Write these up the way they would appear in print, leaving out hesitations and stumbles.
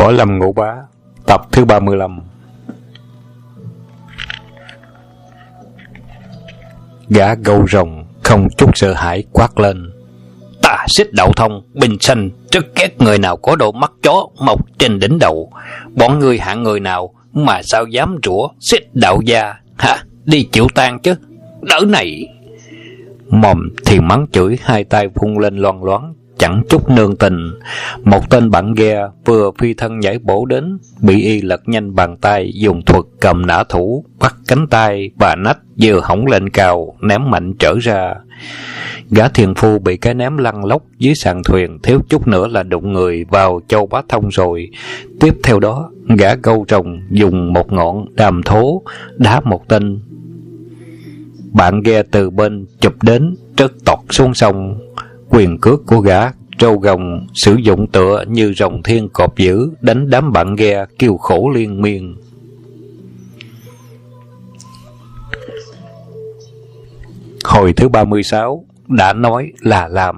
Võ Lâm Ngũ Bá, tập thứ 35. Gã gâu rồng không chút sợ hãi quát lên: "Ta Xích Đạo Thông, bình sinh rất ghét người nào có đôi mắt chó mọc trên đỉnh đầu. Bọn ngươi hạng người nào mà sao dám rủa Xích Đạo gia hả? Đi chịu tan chứ, đỡ này." Mồm thì mắng chửi, hai tay vung lên loang loáng, chẳng chút nương tình. Một tên bạn ghe vừa phi thân nhảy bổ đến, bị y lật nhanh bàn tay, dùng thuật cầm nã thủ, bắt cánh tay và nách vừa hõng lên cao, ném mạnh trở ra. Gã thiền phu bị cái ném lăn lóc dưới sàn thuyền, thiếu chút nữa là đụng người vào Châu Bá Thông rồi. Tiếp theo đó, gã gâu rồng dùng một ngọn đàm thố đá một tên bạn ghe từ bên chụp đến, rớt tọt xuống sông. Quyền cước của gã trâu gồng sử dụng tựa như rồng thiên cọp dữ, đánh đám bạn ghe kêu khổ liên miên. Hồi thứ 36, đã nói là làm.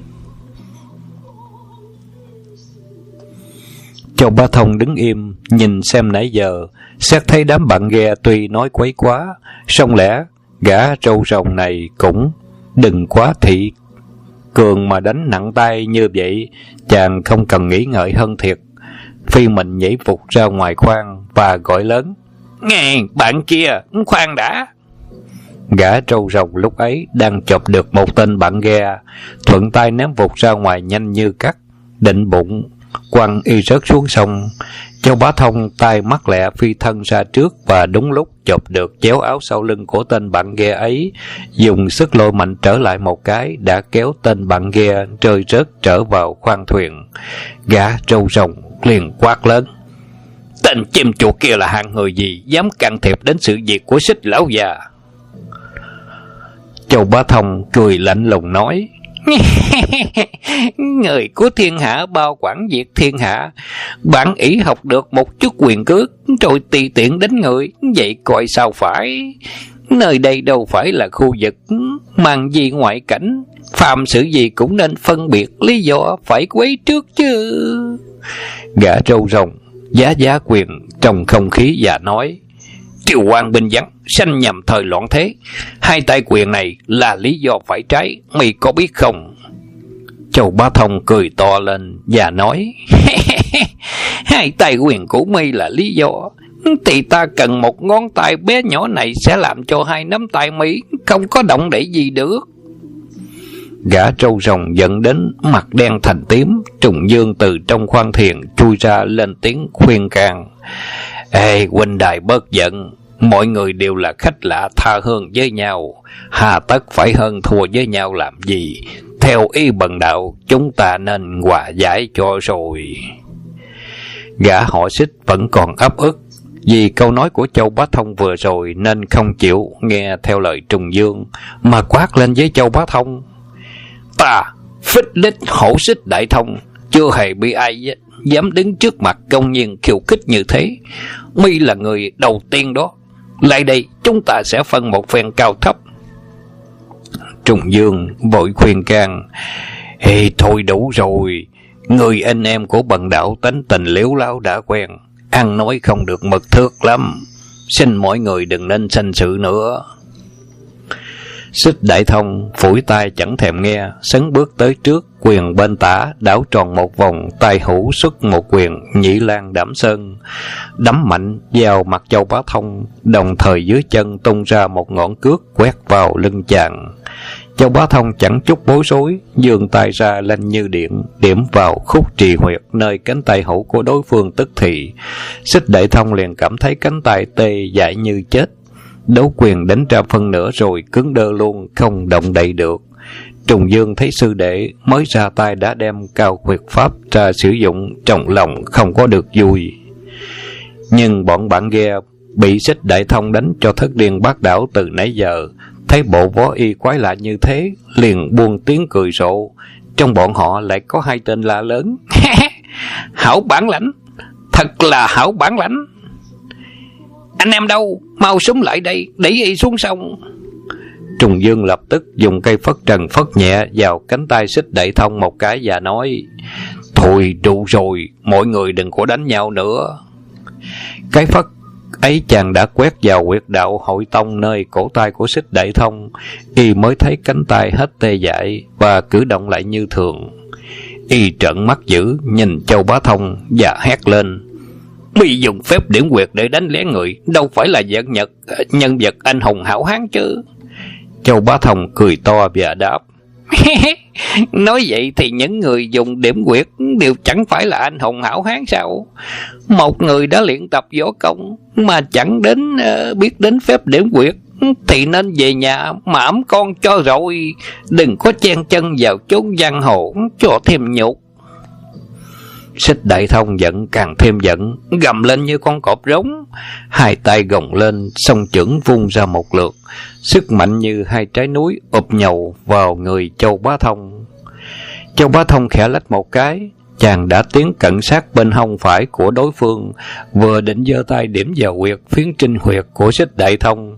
Châu Bá Thông đứng im nhìn xem nãy giờ, xét thấy đám bạn ghe tuy nói quấy quá, song lẽ gã trâu rồng này cũng đừng quá thị cường mà đánh nặng tay như vậy. Chàng không cần nghĩ ngợi hơn thiệt, phi mình nhảy vụt ra ngoài khoang và gọi lớn: "Nghe bạn kia, khoan đã." Gã trâu rồng lúc ấy đang chộp được một tên bạn ghe, thuận tay ném vụt ra ngoài nhanh như cắt, định bụng quăng y rớt xuống sông. Châu Bá Thông tay mắt lẹ phi thân ra trước và đúng lúc chộp được chéo áo sau lưng của tên bạn ghe ấy, dùng sức lôi mạnh trở lại một cái, đã kéo tên bạn ghe rơi rớt trở vào khoang thuyền. Gã trâu rồng liền quát lớn: "Tên chim chuột kia là hạng người gì dám can thiệp đến sự việc của Xích lão già?" Châu Bá Thông cười lạnh lùng nói: "Người của thiên hạ bao quản việc thiên hạ, bản ỷ học được một chút quyền cước rồi tùy tiện đến người, vậy coi sao phải? Nơi đây đâu phải là khu vực mang gì ngoại cảnh, phàm sự gì cũng nên phân biệt lý do phải quấy trước chứ." Gã trâu rồng giá giá quyền trong không khí và nói: "Triều quan binh vắng, sanh nhằm thời loạn thế, hai tay quyền này là lý do phải trái, mày có biết không?" Châu Bá Thông cười to lên và nói: "Hai tay quyền của mày là lý do, thì ta cần một ngón tay bé nhỏ này sẽ làm cho hai nắm tay mày không có động đậy gì được." Gã trâu rồng giận đến mặt đen thành tím. Trùng Dương từ trong khoang thuyền chui ra lên tiếng khuyên can: "Ê huynh đài bớt giận, mọi người đều là khách lạ tha hương với nhau, hà tất phải hơn thua với nhau làm gì? Theo ý bần đạo, chúng ta nên hòa giải cho rồi." Gã họ Xích vẫn còn ấp ức vì câu nói của Châu Bá Thông vừa rồi, nên không chịu nghe theo lời Trùng Dương, mà quát lên với Châu Bá Thông: "Ta Phích Lịch hổ Xích Đại Thông chưa hề bị ai dám đứng trước mặt công nhiên khiêu khích như thế. Mi là người đầu tiên đó. Lại đây, chúng ta sẽ phân một phen cao thấp." Trùng Dương vội khuyên can: "Ê thôi đủ rồi, người anh em của bần đạo tính tình liếu láo đã quen, ăn nói không được mực thước lắm, xin mọi người đừng nên sanh sự nữa." Xích Đại Thông phủi tay chẳng thèm nghe, sấn bước tới trước, quyền bên tả đảo tròn một vòng, tay hữu xuất một quyền Nhị Lan Đảm Sơn, đấm mạnh vào mặt Châu Bá Thông, đồng thời dưới chân tung ra một ngọn cước quét vào lưng chàng. Châu Bá Thông chẳng chút bối rối, giương tay ra lanh như điện, điểm vào khúc trì huyệt nơi cánh tay hữu của đối phương tức thì. Xích Đại Thông liền cảm thấy cánh tay tê dại như chết. Đấu quyền đánh ra phân nửa rồi cứng đơ luôn, không động đậy được. Trùng Dương thấy sư đệ mới ra tay đã đem cao huyệt pháp ra sử dụng, trong lòng không có được vui. Nhưng bọn bạn ghe bị Xích Đại Thông đánh cho thất điên bát đảo từ nãy giờ, thấy bộ võ y quái lạ như thế, liền buông tiếng cười rộ. Trong bọn họ lại có hai tên la lớn: "Hảo bản lãnh, thật là hảo bản lãnh! Anh em đâu, mau súng lại đây, đẩy y xuống sông." Trùng Dương lập tức dùng cây phất trần phất nhẹ vào cánh tay Xích Đại Thông một cái và nói: Thôi đủ rồi, mọi người đừng có đánh nhau nữa. Cái phất ấy chàng đã quét vào huyệt đạo hội tông nơi cổ tay của Xích Đại Thông, y mới thấy cánh tay hết tê dại và cử động lại như thường. Y trợn mắt dữ nhìn Châu Bá Thông và hét lên: "Mi dùng phép điểm huyệt để đánh lén người, đâu phải là nhân vật anh hùng hảo hán chứ?" Châu Bá Thông cười to và đáp: "Nói vậy thì những người dùng điểm huyệt đều chẳng phải là anh hùng hảo hán sao? Một người đã luyện tập võ công mà chẳng biết đến phép điểm huyệt thì nên về nhà mà ẵm con cho rồi, đừng có chen chân vào chốn giang hồ cho thêm nhục." Xích Đại Thông giận càng thêm giận, gầm lên như con cọp rống, hai tay gồng lên, song chưởng vung ra một lượt, sức mạnh như hai trái núi ụp nhầu vào người Châu Bá Thông. Châu Bá Thông khẽ lách một cái, chàng đã tiến cận sát bên hông phải của đối phương, vừa định giơ tay điểm vào huyệt phiến trinh huyệt của Xích Đại Thông.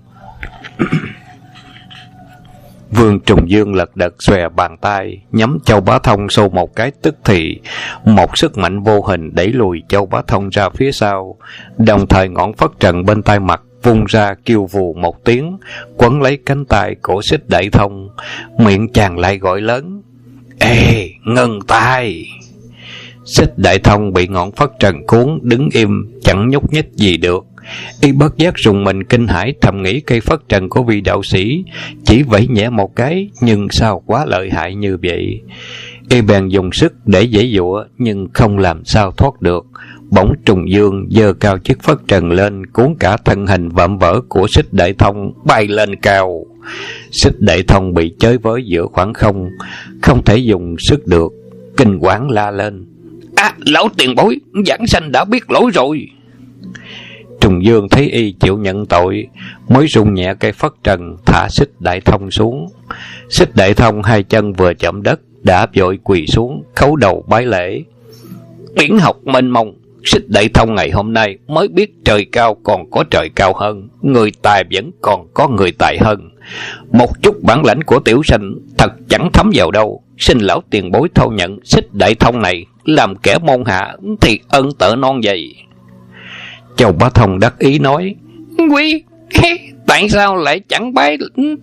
Vương Trùng Dương lật đật xòe bàn tay nhắm Châu Bá Thông xô một cái, tức thì một sức mạnh vô hình đẩy lùi Châu Bá Thông ra phía sau, đồng thời ngọn phất trần bên tay mặt vung ra kêu vù một tiếng, quấn lấy cánh tay của Xích Đại Thông. Miệng chàng lại gọi lớn: "Ê, ngừng tay!" Xích Đại Thông bị ngọn phất trần cuốn đứng im chẳng nhúc nhích gì được. Y bất giác rùng mình kinh hãi, thầm nghĩ cây phất trần của vị đạo sĩ chỉ vẫy nhẹ một cái, nhưng sao quá lợi hại như vậy. Y bèn dùng sức để giãy giụa nhưng không làm sao thoát được. Bỗng Trùng Dương giơ cao chiếc phất trần lên, cuốn cả thân hình vạm vỡ của Xích Đại Thông bay lên cao. Xích Đại Thông bị chới với giữa khoảng không, không thể dùng sức được, kinh hoảng la lên: Lão tiền bối, giảng sanh đã biết lỗi rồi." Trùng Dương thấy y chịu nhận tội, mới rung nhẹ cây phất trần thả Xích Đại Thông xuống. Xích Đại Thông hai chân vừa chạm đất đã vội quỳ xuống khấu đầu bái lễ: "Biển học mênh mông, Xích Đại Thông ngày hôm nay mới biết trời cao còn có trời cao hơn, người tài vẫn còn có người tài hơn. Một chút bản lãnh của tiểu sanh thật chẳng thấm vào đâu, xin lão tiền bối thâu nhận Xích Đại Thông này làm kẻ môn hạ thì ân tợ non dày." Châu Bá Thông đắc ý nói: "Quý, tại sao lại chẳng bái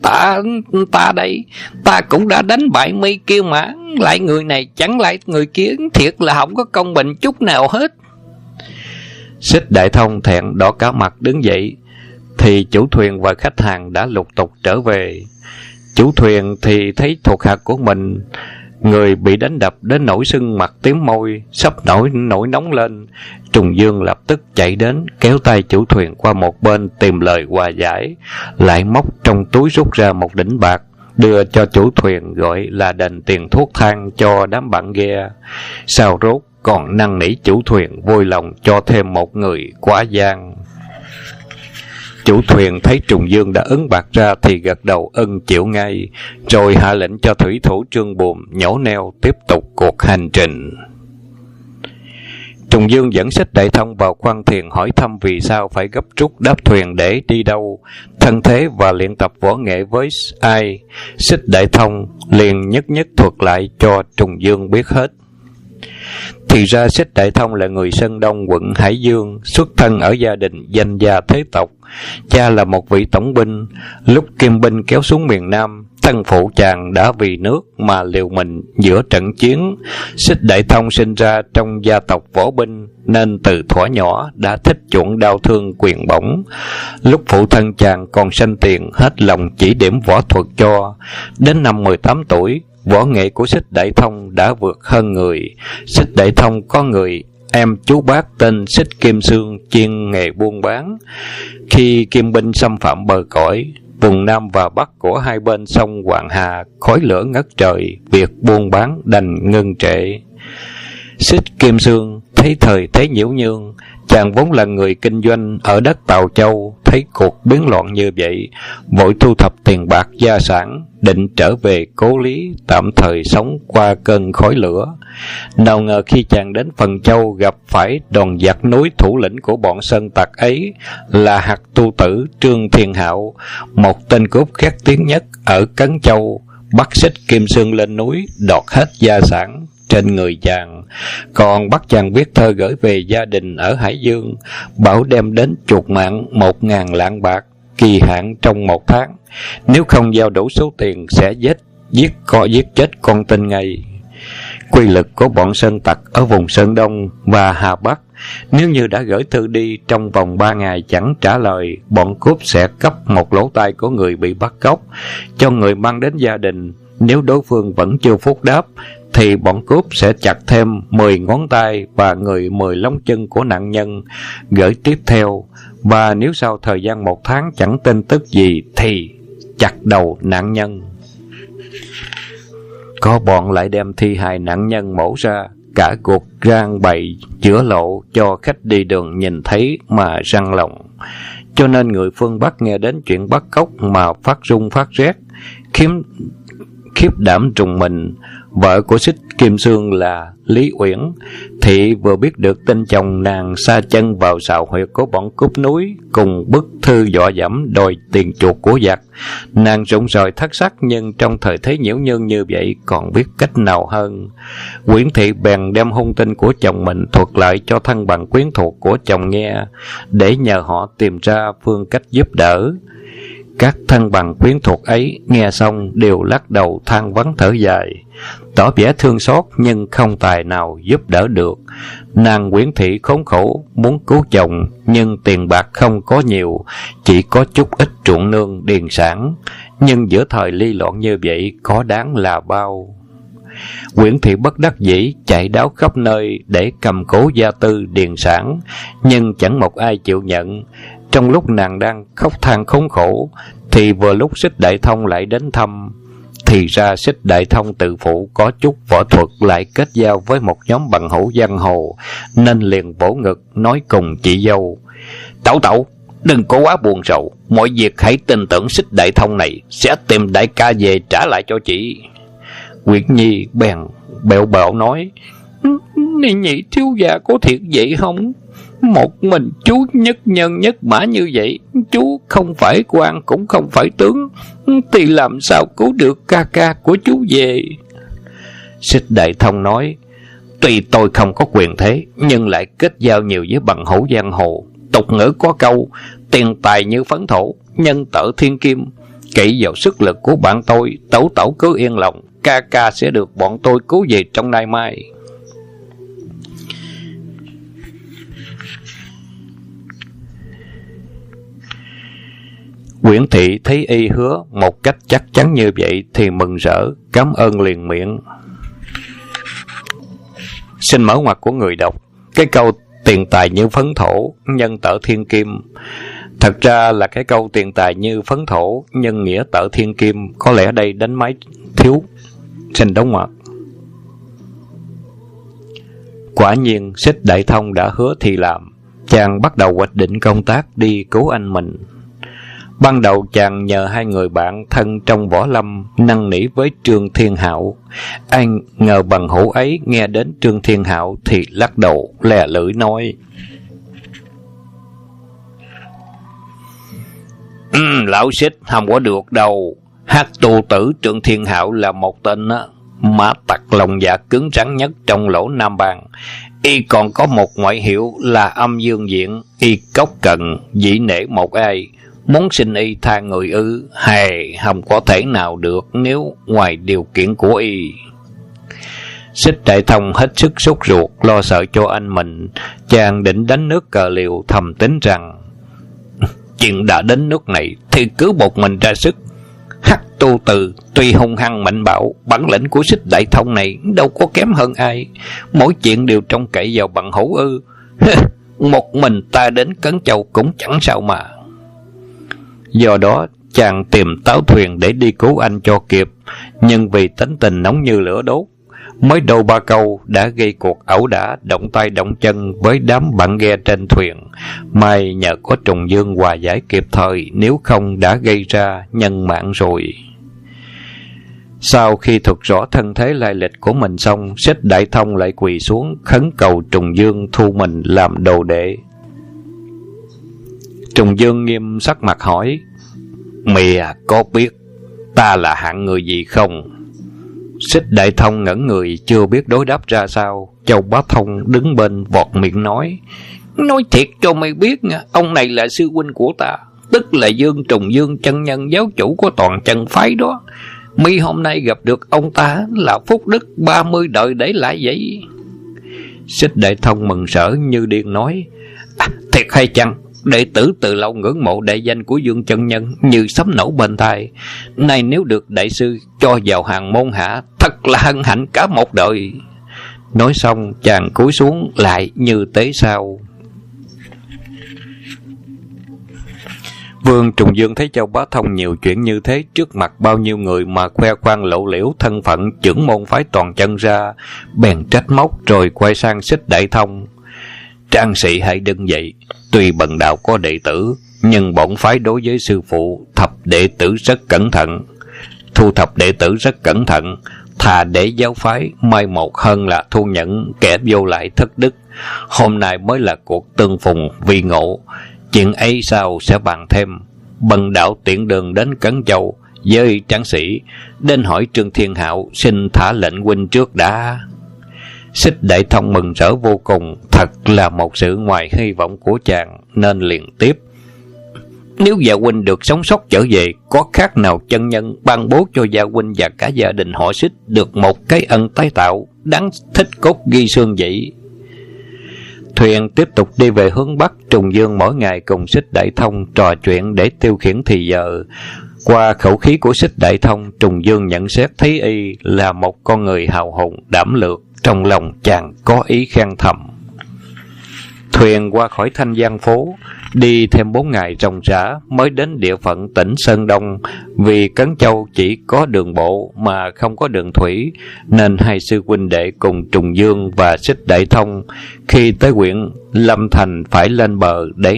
ta đây? Ta cũng đã đánh bại Mi Kiêu mà, lại người này chẳng lại người kia, thiệt là không có công bình chút nào hết." Xích Đại Thông thẹn đỏ cả mặt đứng dậy, thì chủ thuyền và khách hàng đã lục tục trở về. Chủ thuyền thì thấy thuộc hạ của mình người bị đánh đập đến nỗi sưng mặt tím môi, sắp nổi nóng lên. Trùng Dương lập tức chạy đến kéo tay chủ thuyền qua một bên tìm lời hòa giải, lại móc trong túi rút ra một đỉnh bạc đưa cho chủ thuyền, gọi là đền tiền thuốc thang cho đám bạn ghe. Sau rốt còn năn nỉ chủ thuyền vui lòng cho thêm một người quá gian. Chủ thuyền thấy Trùng Dương đã ứng bạc ra thì gật đầu ưng chịu ngay, rồi hạ lệnh cho thủy thủ Trương Buồm nhổ neo tiếp tục cuộc hành trình. Trùng Dương dẫn Xích Đại Thông vào khoang thuyền hỏi thăm vì sao phải gấp rút đáp thuyền để đi đâu, thân thế và luyện tập võ nghệ với ai. Xích Đại Thông liền nhất thuật lại cho Trùng Dương biết hết. Thì ra Xích Đại Thông là người Sơn Đông quận Hải Dương, xuất thân ở gia đình danh gia thế tộc. Cha là một vị tổng binh. Lúc Kim binh kéo xuống miền Nam, thân phụ chàng đã vì nước mà liều mình giữa trận chiến. Xích Đại Thông sinh ra trong gia tộc võ binh, nên từ thuở nhỏ đã thích chuộng đao thương quyền bổng. Lúc phụ thân chàng còn sanh tiền, hết lòng chỉ điểm võ thuật cho. Đến năm 18 tuổi, võ nghệ của Xích Đại Thông đã vượt hơn người. Xích Đại Thông có người em chú bác tên Xích Kim Sương, chuyên nghề buôn bán. Khi Kim binh xâm phạm bờ cõi, vùng Nam và Bắc của hai bên sông Hoàng Hà khói lửa ngất trời, việc buôn bán đành ngưng trệ. Xích Kim Sương thấy thời thế nhiễu nhương, chàng vốn là người kinh doanh ở đất Tào Châu, thấy cuộc biến loạn như vậy, vội thu thập tiền bạc gia sản, định trở về cố lý, tạm thời sống qua cơn khói lửa. Nào ngờ khi chàng đến Phần Châu gặp phải đoàn giặc núi thủ lĩnh của bọn sơn tặc ấy là Hạt Tu Tử Trương Thiên Hạo, một tên cướp khét tiếng nhất ở Cấn Châu, bắt Xích Kim Sương lên núi, đoạt hết gia sản, trên người chàng, còn bắt chàng viết thơ gửi về gia đình ở Hải Dương, bảo đem đến chuộc mạng 1.000 lạng bạc, kỳ hạn trong 1 tháng. Nếu không giao đủ số tiền sẽ giết chết con tin ngay. Quy lực của bọn sơn tặc ở vùng Sơn Đông và Hà Bắc, nếu như đã gửi thư đi trong vòng 3 ngày chẳng trả lời, bọn cướp sẽ cắp một lỗ tai của người bị bắt cóc cho người mang đến gia đình. Nếu đối phương vẫn chưa phúc đáp thì bọn cướp sẽ chặt thêm 10 ngón tay và 10 lông chân của nạn nhân gửi tiếp theo. Và nếu sau thời gian 1 tháng chẳng tin tức gì thì chặt đầu nạn nhân. Có bọn lại đem thi hài nạn nhân mổ ra, cả cuộc rang bày giữa lộ cho khách đi đường nhìn thấy mà răng lòng. Cho nên người phương Bắc nghe đến chuyện bắt cóc mà phát run phát rét, khiếp đảm trùng mình. Vợ của Xích Kim Sương là Lý Uyển thì vừa biết được tin chồng nàng sa chân vào sào huyệt của bọn cướp núi cùng bức thư dọa dẫm đòi tiền chuộc của giặc. Nàng rụng rời thất sắc, nhưng trong thời thế nhiễu nhương như vậy còn biết cách nào hơn. Uyển thị bèn đem hung tin của chồng mình thuật lại cho thân bằng quyến thuộc của chồng nghe, để nhờ họ tìm ra phương cách giúp đỡ. Các thân bằng quyến thuộc ấy nghe xong đều lắc đầu than vắng thở dài, tỏ vẻ thương xót nhưng không tài nào giúp đỡ được. Nàng Uyển thị khốn khổ muốn cứu chồng, nhưng tiền bạc không có nhiều, chỉ có chút ít ruộng nương điền sản. Nhưng giữa thời ly loạn như vậy có đáng là bao. Uyển thị bất đắc dĩ chạy đáo khắp nơi để cầm cố gia tư điền sản, nhưng chẳng một ai chịu nhận. Trong lúc nàng đang khóc than khốn khổ thì vừa lúc Xích Đại Thông lại đến thăm. Thì ra Xích Đại Thông tự phụ có chút võ thuật, lại kết giao với một nhóm bằng hữu giang hồ, nên liền vỗ ngực nói cùng chị dâu: Tẩu tẩu, đừng có quá buồn rầu, mọi việc hãy tin tưởng Xích Đại Thông này sẽ tìm đại ca về trả lại cho chị. Uyển Nhi bèn bẹo bẹo nói: Nhị thiếu gia có thiệt vậy không? Một mình chú nhất nhân nhất mã như vậy, chú không phải quan cũng không phải tướng, thì làm sao cứu được ca ca của chú về? Xích Đại Thông nói: Tuy tôi không có quyền thế, nhưng lại kết giao nhiều với bằng hữu giang hồ. Tục ngữ có câu: tiền tài như phấn thổ, nhân tợ thiên kim. Kỵ vào sức lực của bạn tôi, tẩu tẩu cứ yên lòng, ca ca sẽ được bọn tôi cứu về trong nay mai. Uyển thị thấy y hứa một cách chắc chắn như vậy thì mừng rỡ, cảm ơn liền miệng. Xin mở ngoặt của người đọc. Cái câu tiền tài như phấn thổ, nhân tợ thiên kim, thật ra là cái câu tiền tài như phấn thổ, nhân nghĩa tợ thiên kim. Có lẽ đây đánh máy thiếu. Xin đóng ngoặt. Quả nhiên Xích Đại Thông đã hứa thì làm. Chàng bắt đầu hoạch định công tác đi cứu anh mình. Ban đầu chàng nhờ 2 người bạn thân trong võ lâm năn nỉ với Trương Thiên Hạo. Anh ngờ bằng hữu ấy nghe đến Trương Thiên Hạo thì lắc đầu lè lưỡi nói: Lão Xích không có được đâu. Hát tu tử Trương Thiên Hạo là một tên mã tặc lòng dạ cứng rắn nhất trong lỗ Nam Bang. Y còn có một ngoại hiệu là Âm Dương Diện. Y cốc cận dĩ nể một ai, muốn xin y tha người ư? Hề, không có thể nào được nếu ngoài điều kiện của y. Xích Đại Thông hết sức sốt ruột, lo sợ cho anh mình. Chàng định đánh nước cờ liều, thầm tính rằng chuyện đã đến nước này thì cứ một mình ra sức. Hắc tu từ tuy hung hăng mạnh bạo, bản lĩnh của Xích Đại Thông này đâu có kém hơn ai. Mỗi chuyện đều trông cậy vào bằng hữu ư? Một mình ta đến Cấn Châu cũng chẳng sao mà. Do đó chàng tìm táo thuyền để đi cứu anh cho kịp, nhưng vì tính tình nóng như lửa đốt, mới đầu 3 câu đã gây cuộc ẩu đả động tay động chân với đám bạn ghe trên thuyền. May nhờ có Trùng Dương hòa giải kịp thời, nếu không đã gây ra nhân mạng rồi. Sau khi thuật rõ thân thế lai lịch của mình xong, Xích Đại Thông lại quỳ xuống khấn cầu Trùng Dương thu mình làm đồ đệ. Trùng Dương nghiêm sắc mặt hỏi: Mìa có biết ta là hạng người gì không? Xích Đại Thông ngẩn người chưa biết đối đáp ra sao. Châu Bá Thông đứng bên vọt miệng nói thiệt cho mày biết, ông này là sư huynh của ta, tức là Dương Trùng Dương chân nhân, giáo chủ của toàn chân phái đó. Mi hôm nay gặp được ông ta là phúc đức 30 đời để lại vậy. Xích Đại Thông mừng rỡ như điên nói thiệt hay chăng? Đệ tử từ lâu ngưỡng mộ đại danh của Dương chân nhân như sấm nổ bên tai. Nay nếu được đại sư cho vào hàng môn hạ, thật là hân hạnh cả một đời. Nói xong chàng cúi xuống lại như tế sao. Vương Trùng Dương thấy Châu Bá Thông nhiều chuyện như thế, trước mặt bao nhiêu người mà khoe khoang lộ liễu thân phận trưởng môn phái toàn chân ra, bèn trách móc rồi quay sang Xích Đại Thông. Trang sĩ hãy đứng dậy. Tuy bần đạo có đệ tử, nhưng bổn phái đối với sư phụ thập đệ tử rất cẩn thận. Thu thập đệ tử rất cẩn thận, thà để giáo phái mai một hơn là thu nhận kẻ vô lại thất đức. Hôm nay mới là cuộc tương phùng vi ngộ, chuyện ấy sau sẽ bàn thêm. Bần đạo tiện đường đến Cấn Châu với tráng sĩ, đến hỏi Trương Thiên Hạo, xin thả lệnh huynh trước đã. Xích Đại Thông mừng rỡ vô cùng, thật là một sự ngoài hy vọng của chàng, nên liền tiếp. Nếu gia huynh được sống sót trở về, có khác nào chân nhân ban bố cho gia huynh và cả gia đình họ Xích được một cái ân tái tạo, đáng thích cốt ghi xương vậy. Thuyền tiếp tục đi về hướng Bắc. Trùng Dương mỗi ngày cùng Xích Đại Thông trò chuyện để tiêu khiển thì giờ. Qua khẩu khí của Xích Đại Thông, Trùng Dương nhận xét thấy y là một con người hào hùng đảm lược. Trong lòng chàng có ý khen thầm. Thuyền qua khỏi Thanh Giang phố, đi thêm 4 ngày ròng rã mới đến địa phận tỉnh Sơn Đông. Vì Cấn Châu chỉ có đường bộ mà không có đường thủy, nên hai sư huynh đệ cùng Trùng Dương và Xích Đại Thông khi tới huyện Lâm Thành phải lên bờ để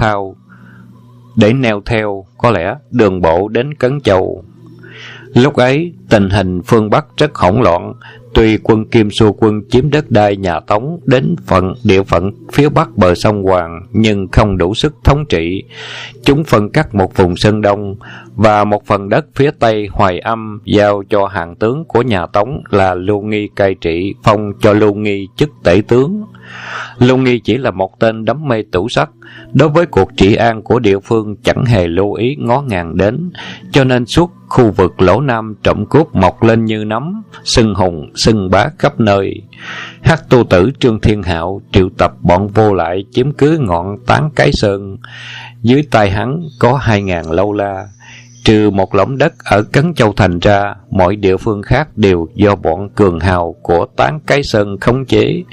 neo theo có lẽ đường bộ đến Cấn Châu. Lúc ấy tình hình phương Bắc rất hỗn loạn. Tuy quân Kim Xu quân chiếm đất đai nhà Tống đến địa phận phía bắc bờ sông Hoàng, nhưng không đủ sức thống trị. Chúng phân cắt một vùng Sơn Đông và một phần đất phía tây Hoài Âm giao cho hạng tướng của nhà Tống là Lưu Nghi cai trị, phong cho Lưu Nghi chức tể tướng. Lưu Nghi chỉ là một tên đắm mê tửu sắc, đối với cuộc trị an của địa phương chẳng hề lưu ý ngó ngàng đến, cho nên suốt khu vực Lỗ Nam trộm cướp mọc lên như nấm, xưng hùng xưng bá khắp nơi. Hắc tu tử Trương Thiên Hạo triệu tập bọn vô lại chiếm cứ ngọn Tán Cái Sơn. Dưới tay hắn có 2.000 lâu la. Trừ một lỗng đất ở Cấn Châu thành ra, mọi địa phương khác đều do bọn cường hào của Tán Cái Sơn khống chế.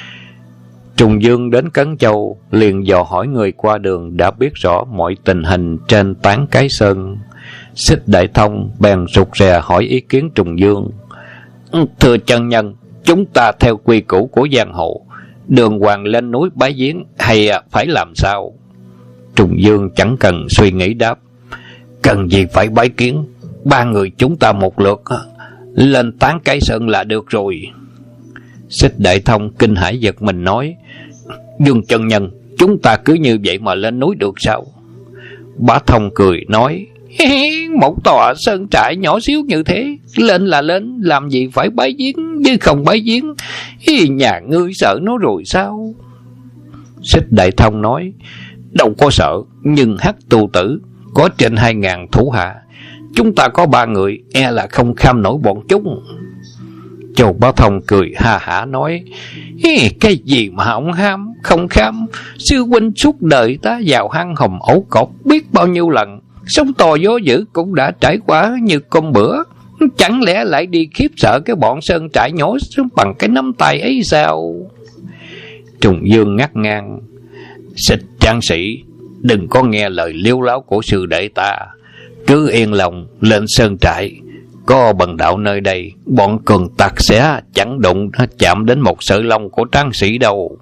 Trùng Dương đến Cấn Châu liền dò hỏi người qua đường đã biết rõ mọi tình hình trên Tán Cái Sơn. Xích Đại Thông bèn rụt rè hỏi ý kiến Trùng Dương. Thưa chân nhân, chúng ta theo quy củ của giang hồ, đường hoàng lên núi bái viếng hay phải làm sao? Trùng Dương chẳng cần suy nghĩ đáp. Cần gì phải bái kiến, 3 người chúng ta một lượt lên Tán Cái Sơn là được rồi. Xích Đại Thông kinh hãi giật mình nói. Dương chân nhân, chúng ta cứ như vậy mà lên núi được sao? Bá Thông cười nói. Một tòa sơn trại nhỏ xíu như thế, lên là lên, làm gì phải bái viếng, chứ không bái viếng nhà ngươi sợ nó rồi sao? Xích Đại Thông nói. Đâu có sợ, nhưng Hắc tu tử có trên 2.000 thủ hạ, chúng ta có 3 người, e là không kham nổi bọn chúng. Châu Bá Thông cười ha hả nói. Cái gì mà ông không kham, sư huynh suốt đời ta vào hang hồng ổ cọp biết bao nhiêu lần, sóng to gió dữ cũng đã trải qua như con bữa, chẳng lẽ lại đi khiếp sợ cái bọn sơn trại nhỏ bằng cái nắm tay ấy sao? Trùng Dương ngắt ngang. Xích tráng sĩ, đừng có nghe lời liếu láo của sư đệ ta, cứ yên lòng lên sơn trại. Có bần đạo nơi đây, bọn cường tặc sẽ chẳng đụng chạm đến một sợi lông của tráng sĩ đâu.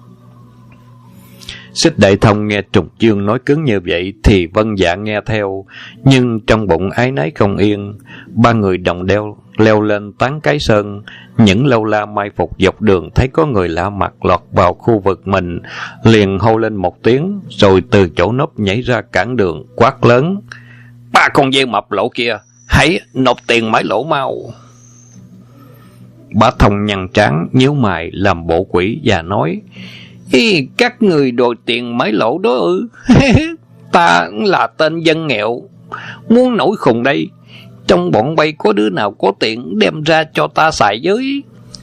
Xích Đại Thông nghe Trùng Dương nói cứng như vậy thì vâng dạ nghe theo, nhưng trong bụng ái náy không yên. 3 người đồng leo lên Tán Cái Sơn. Những lâu la mai phục dọc đường thấy có người lạ mặt lọt vào khu vực mình, liền hô lên một tiếng, rồi từ chỗ nấp nhảy ra cản đường quát lớn. 3 con dê mập lỗ kia, hãy nộp tiền mãi lỗ mau. Bá Thông nhăn trán nhíu mày làm bộ quỷ và nói: các người đòi tiền mấy lỗ đó ư? Ta là tên dân nghèo, muốn nổi khùng đây. Trong bọn bay có đứa nào có tiền đem ra cho ta xài với?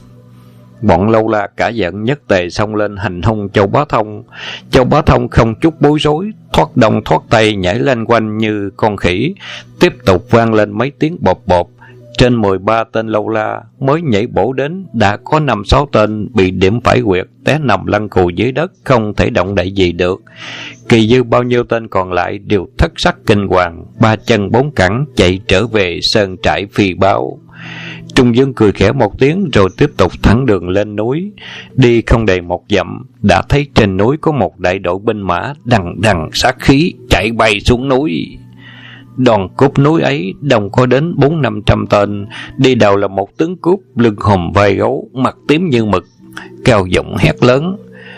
Bọn lâu la cả giận nhất tề xông lên hành hung Châu Bá Thông. Châu Bá Thông không chút bối rối, thoát đông thoát tây nhảy lên quanh như con khỉ. Tiếp tục vang lên mấy tiếng bộp bộp. Trên 13 tên lâu la mới nhảy bổ đến, đã có 5-6 tên bị điểm phải quyệt, té nằm lăn cù dưới đất, không thể động đậy gì được. Kỳ dư bao nhiêu tên còn lại đều thất sắc kinh hoàng, 3 chân 4 cẳng chạy trở về sơn trại phi báo. Trung Dương cười khẽ một tiếng rồi tiếp tục thẳng đường lên núi. Đi không đầy 1 dặm, đã thấy trên núi có một đại đội binh mã đằng đằng sát khí chạy bay xuống núi. Đoàn cướp núi ấy đông có đến 400-500 tên, đi đầu là một tướng cướp lưng hùm vai gấu, mặt tím như mực, cao giọng hét lớn: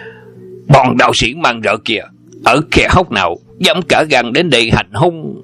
"Bọn đạo sĩ mang rợ kìa, ở khe hốc nào dám cả gan đến đây hành hung?"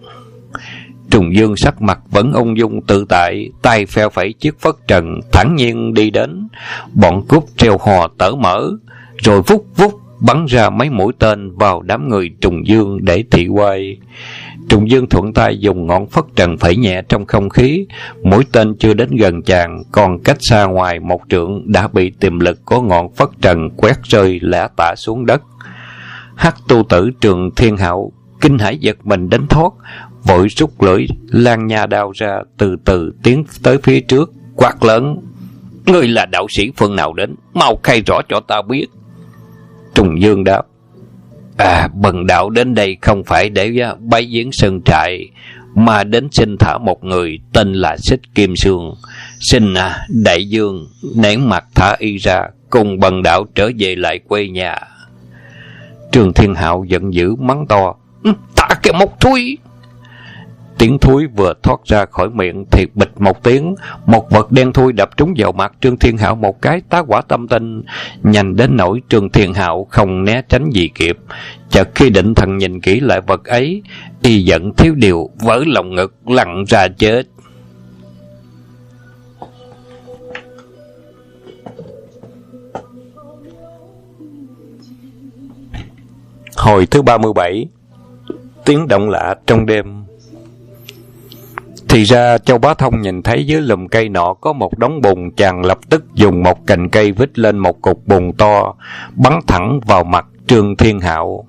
Trùng Dương sắc mặt vẫn ung dung tự tại, tay phe phẩy chiếc phất trần thản nhiên đi đến. Bọn cướp treo hò tở mở, rồi vút vút bắn ra mấy mũi tên vào đám người Trùng Dương để thị uy. Trùng Dương thuận tay dùng ngọn phất trần phẩy nhẹ trong không khí, mũi tên chưa đến gần chàng, còn cách xa ngoài 1 trượng đã bị tiềm lực của ngọn phất trần quét rơi lả tả xuống đất. Hắc tu tử Trường Thiên Hạo kinh hãi giật mình đánh thoát, vội rút lưỡi lan nha đao ra, từ từ tiến tới phía trước, quát lớn: "Ngươi là đạo sĩ phương nào đến? Mau khai rõ cho ta biết." Trùng Dương đáp: "Bần đạo đến đây không phải để bái viếng sơn trại, mà đến xin thả một người tên là Xích Kim Sương. Xin đại dương nén mặt thả y ra, cùng bần đạo trở về lại quê nhà." Trường Thiên Hạo giận dữ mắng to: "Thả cái mốc thui!" Tiếng thui vừa thoát ra khỏi miệng thì bịch một tiếng, một vật đen thui đập trúng vào mặt Trương Thiên Hạo một cái tá hỏa tâm tinh, nhanh đến nỗi Trương Thiên Hạo không né tránh gì kịp. Chợt khi định thần nhìn kỹ lại vật ấy, y giận thiếu điều vỡ lòng ngực lăn ra chết. Hồi thứ 37. Tiếng động lạ trong đêm. Thì ra Châu Bá Thông nhìn thấy dưới lùm cây nọ có một đống bùn, chàng lập tức dùng một cành cây vít lên một cục bùn to, bắn thẳng vào mặt Trương Thiên Hạo.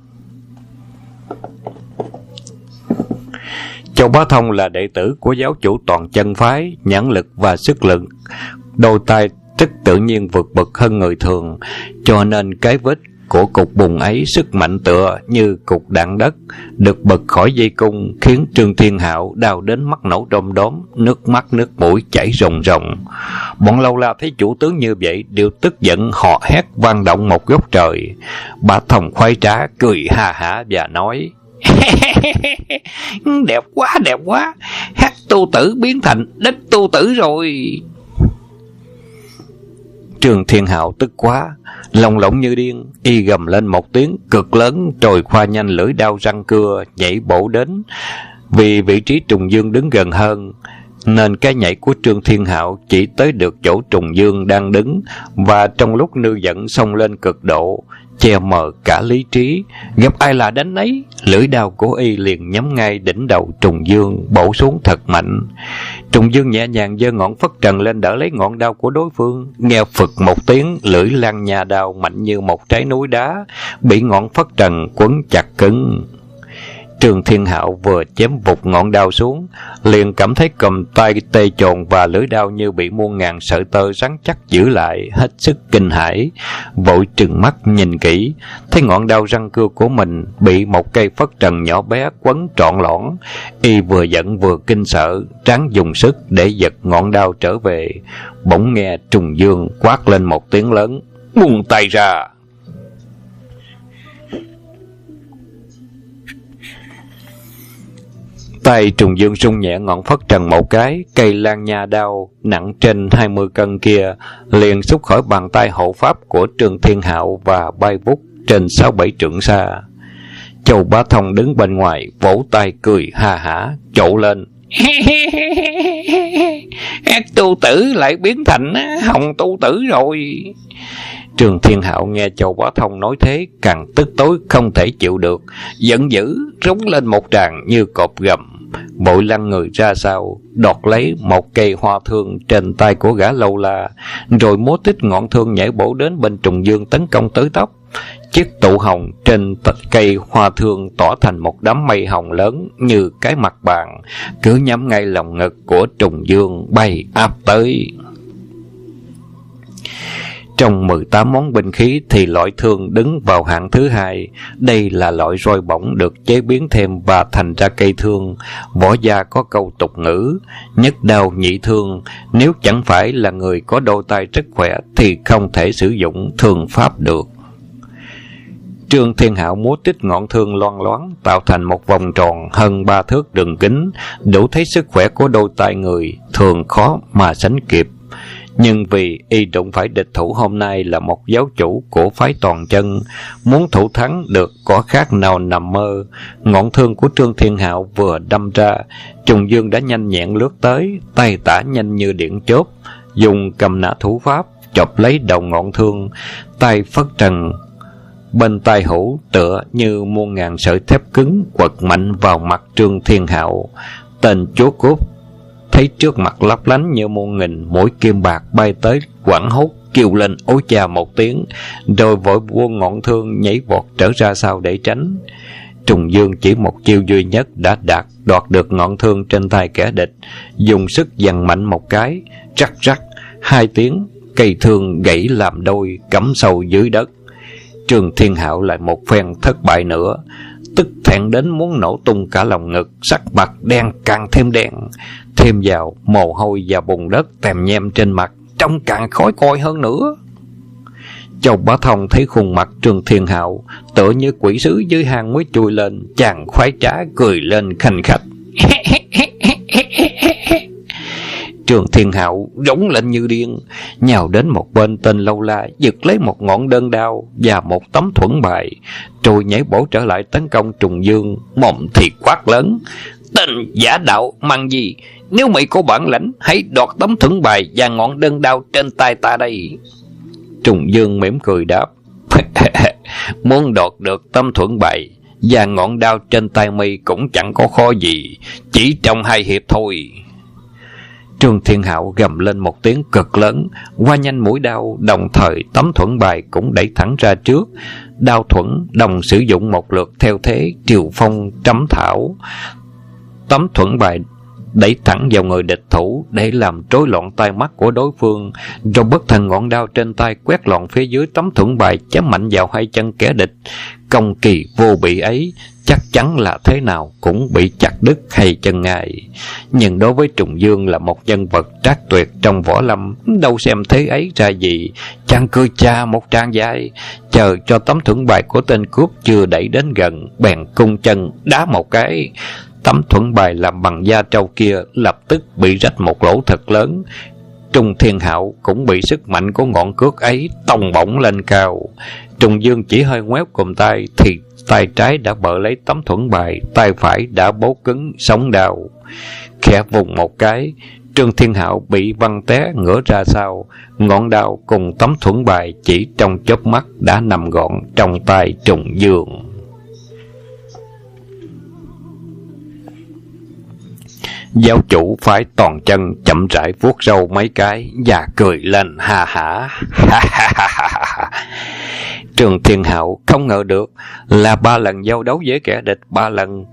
Châu Bá Thông là đệ tử của giáo chủ Toàn Chân phái, nhãn lực và sức lực đôi tay tức tự nhiên vượt bậc hơn người thường, cho nên cái vết của cục bùn ấy sức mạnh tựa như cục đạn đất, được bật khỏi dây cung, khiến Trương Thiên Hạo đau đến mắt nổ đom đóm, nước mắt nước mũi chảy ròng ròng. Bọn lâu la thấy chủ tướng như vậy đều tức giận hò hét vang động một góc trời. Bá Thông khoái trá cười ha hả và nói: đẹp quá, Hắc tu tử biến thành Đích tu tử rồi." Trương Thiên Hạo tức quá, lòng lộng như điên, y gầm lên một tiếng cực lớn rồi khoa nhanh lưỡi đao răng cưa nhảy bổ đến. Vì vị trí Trùng Dương đứng gần hơn, nên cái nhảy của Trương Thiên Hạo chỉ tới được chỗ Trùng Dương đang đứng, và trong lúc nư giận xông lên cực độ, che mờ cả lý trí, gặp ai là đánh ấy, lưỡi đao của y liền nhắm ngay đỉnh đầu Trùng Dương bổ xuống thật mạnh. Trùng Dương nhẹ nhàng giơ ngọn phất trần lên đỡ lấy ngọn đao của đối phương, nghe phực một tiếng, lưỡi lan nha đao mạnh như một trái núi đá bị ngọn phất trần quấn chặt cứng. Trương Thiên Hạo vừa chém vụt ngọn đao xuống, liền cảm thấy cầm tay tê chồn và lưỡi đao như bị muôn ngàn sợi tơ rắn chắc giữ lại, hết sức kinh hãi, vội trừng mắt nhìn kỹ, thấy ngọn đao răng cưa của mình bị một cây phất trần nhỏ bé quấn trọn lõn. Y vừa giận vừa kinh sợ, ráng dùng sức để giật ngọn đao trở về. Bỗng nghe Trùng Dương quát lên một tiếng lớn: "Buông tay ra!" Tay Trùng Dương rung nhẹ ngọn phất trần một cái, cây lan nha đao nặng trên 20 cân kia liền xúc khỏi bàn tay hộ pháp của Trương Thiên Hạo và bay vút trên 6-7 trượng xa. Châu Bá Thông đứng bên ngoài vỗ tay cười ha hả, trộ lên: Ác tu tử lại biến thành Hồng tu tử rồi. Trương Thiên Hạo nghe Châu Bá Thông nói thế, càng tức tối không thể chịu được, giận dữ rống lên một tràng như cọp gầm, vội lăn người ra sau, đoạt lấy một cây hoa thương trên tay của gã Lâu La, rồi múa tích ngọn thương nhảy bổ đến bên Trùng Dương tấn công tới tóc. Chiếc tụ hồng trên cây hoa thương tỏa thành một đám mây hồng lớn như cái mặt bàn, cứ nhắm ngay lòng ngực của Trùng Dương bay áp tới. Trong 18 món binh khí thì loại thương đứng vào hạng thứ hai. Đây là loại roi bổng được chế biến thêm và thành ra cây thương. Võ gia có câu tục ngữ: nhất đao nhị thương. Nếu chẳng phải là người có đôi tay rất khỏe thì không thể sử dụng thương pháp được. Trương Thiên Hạo múa tích ngọn thương loan loáng, tạo thành một vòng tròn hơn 3 thước đường kính, đủ thấy sức khỏe của đôi tay người thường khó mà sánh kịp. Nhưng vì y đụng phải địch thủ hôm nay là một giáo chủ của phái Toàn Chân, muốn thủ thắng được có khác nào nằm mơ. Ngọn thương của Trương Thiên Hạo vừa đâm ra, Trùng Dương đã nhanh nhẹn lướt tới, tay tả nhanh như điện chớp, dùng cầm nã thủ pháp chộp lấy đầu ngọn thương, tay phất trần bên tai hữu tựa như muôn ngàn sợi thép cứng quật mạnh vào mặt Trương Thiên Hạo. Tên chúa cốt thấy trước mặt lấp lánh như muôn nghìn mũi kim bạc bay tới, hoảng hốt kêu lên ối cha một tiếng, rồi vội buông ngọn thương nhảy vọt trở ra sau để tránh. Trùng Dương chỉ một chiêu duy nhất đã đoạt được ngọn thương trên tay kẻ địch, dùng sức giằng mạnh một cái, rắc rắc hai tiếng, cây thương gãy làm đôi, cắm sâu dưới đất. Trương Thiên Hạo lại một phen thất bại nữa, tức thẹn đến muốn nổ tung cả lòng ngực, sắc mặt đen càng thêm đen, thêm vào mồ hôi và bùn đất tèm nhem trên mặt, trông càng khói coi hơn nữa. Châu Bá Thông thấy khuôn mặt Trương Thiên Hạo tựa như quỷ sứ dưới hang mới chui lên, chàng khoái trá cười lên khanh khách. Trương Thiên Hạo rống lên như điên, nhào đến một bên tên Lâu La, giật lấy một ngọn đơn đao và một tấm thuẫn bài, rồi nhảy bổ trở lại tấn công Trùng Dương, mồm thì quát lớn: tên giả đạo mang gì, nếu mày có bản lãnh hãy đoạt tấm thuẫn bài và ngọn đơn đao trên tay ta đây. Trùng Dương mỉm cười đáp: muốn đoạt được tấm thuẫn bài và ngọn đao trên tay mi cũng chẳng có khó gì, chỉ trong 2 hiệp thôi. Trương Thiên Hạo gầm lên một tiếng cực lớn, qua nhanh mũi đao, đồng thời tấm thuẫn bài cũng đẩy thẳng ra trước. Đao thuẫn đồng sử dụng một lượt theo thế triều phong trắm thảo. Tấm thuẫn bài đẩy thẳng vào người địch thủ để làm rối loạn tai mắt của đối phương, rồi bất thần ngọn đao trên tay quét loạn phía dưới tấm thuẫn bài, chém mạnh vào 2 chân kẻ địch. Công kỳ vô bị ấy chắc chắn là thế nào cũng bị chặt đứt hay chân ngài. Nhưng đối với Trùng Dương là một nhân vật trác tuyệt trong võ lâm, đâu xem thế ấy ra gì, chàng cười cha một tràng dài, chờ cho tấm thuẫn bài của tên cướp chưa đẩy đến gần, bèn cung chân đá một cái. Tấm thuẫn bài làm bằng da trâu kia lập tức bị rách một lỗ thật lớn. Trùng Thiên Hạo cũng bị sức mạnh của ngọn cước ấy tông bổng lên cao. Trùng Dương chỉ hơi ngoéo cùm tay thì tay trái đã bợ lấy tấm thuẫn bài, tay phải đã bấu cứng sống đao. Khẽ vùng một cái, Trương Thiên Hạo bị văng té ngửa ra sau, ngọn đao cùng tấm thuẫn bài chỉ trong chớp mắt đã nằm gọn trong tay Trùng Dương. Giáo chủ phái Toàn Chân chậm rãi vuốt râu mấy cái và cười lên ha hả. Trương Thiên Hạo không ngờ được là 3 lần giao đấu với kẻ địch, 3 lần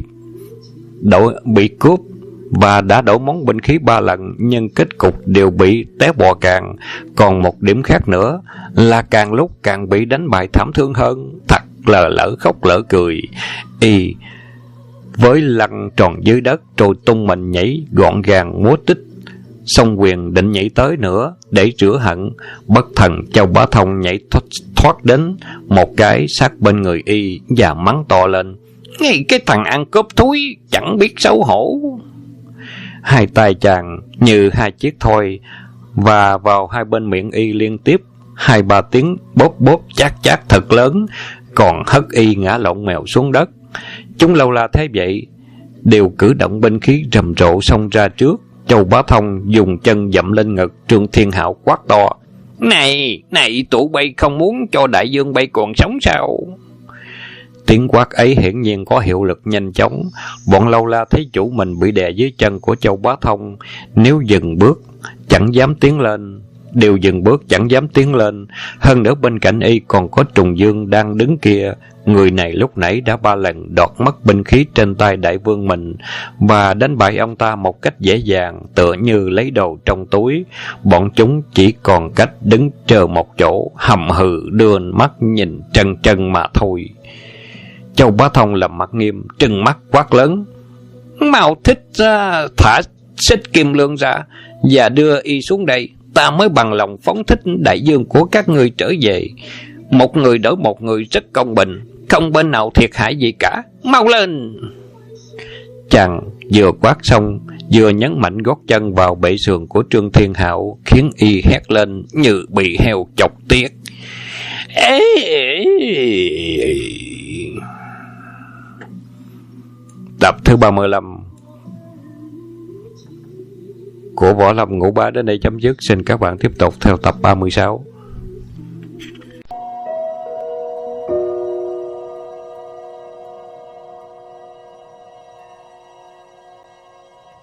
bị cướp và đã đổi món binh khí 3 lần, nhưng kết cục đều bị té bò càng. Còn một điểm khác nữa là càng lúc càng bị đánh bại thảm thương hơn, thật là lỡ khóc lỡ cười. Y với lăn tròn dưới đất rồi tung mình nhảy gọn gàng múa tích, song quyền định nhảy tới nữa để rửa hận, bất thần Châu Bá Thông nhảy thoát đến một cái sát bên người y và mắng to lên: ngay cái thằng ăn cướp thúi, chẳng biết xấu hổ. 2 tay chàng như 2 chiếc thoi và vào 2 bên miệng y liên tiếp 2-3 tiếng bóp bóp chát chát thật lớn, còn hất y ngã lộn mèo xuống đất. Chúng Lâu La thấy vậy đều cử động binh khí rầm rộ xông ra trước, Châu Bá Thông dùng chân dậm lên ngực Trương Thiên Hạo quát to: Này, tụi bay không muốn cho đại dương bay còn sống sao? Tiếng quát ấy hiển nhiên có hiệu lực nhanh chóng. Bọn lâu la thấy chủ mình bị đè dưới chân của Châu Bá Thông, nếu dừng bước chẳng dám tiến lên, đều dừng bước chẳng dám tiến lên. Hơn nữa bên cạnh y còn có Trùng Dương đang đứng kia. Người này lúc nãy đã 3 lần đoạt mất binh khí trên tay đại vương mình và đánh bại ông ta một cách dễ dàng, tựa như lấy đồ trong túi. Bọn chúng chỉ còn cách đứng chờ một chỗ, hầm hừ đưa mắt nhìn trân trân mà thôi. Châu Bá Thông làm mặt nghiêm, trừng mắt quát lớn: Mau thích ra, thả xích kim lương ra và đưa y xuống đây, ta mới bằng lòng phóng thích đại dương của các người trở về. Một người đỡ một người rất công bình, không bên nào thiệt hại gì cả. Mau lên! Chàng vừa quát xong, vừa nhấn mạnh gót chân vào bệ sườn của Trương Thiên Hạo, khiến y hét lên như bị heo chọc tiết. Tập thứ 35 của Võ Lâm Ngũ Bá đến đây chấm dứt. Xin các bạn tiếp tục theo tập 36.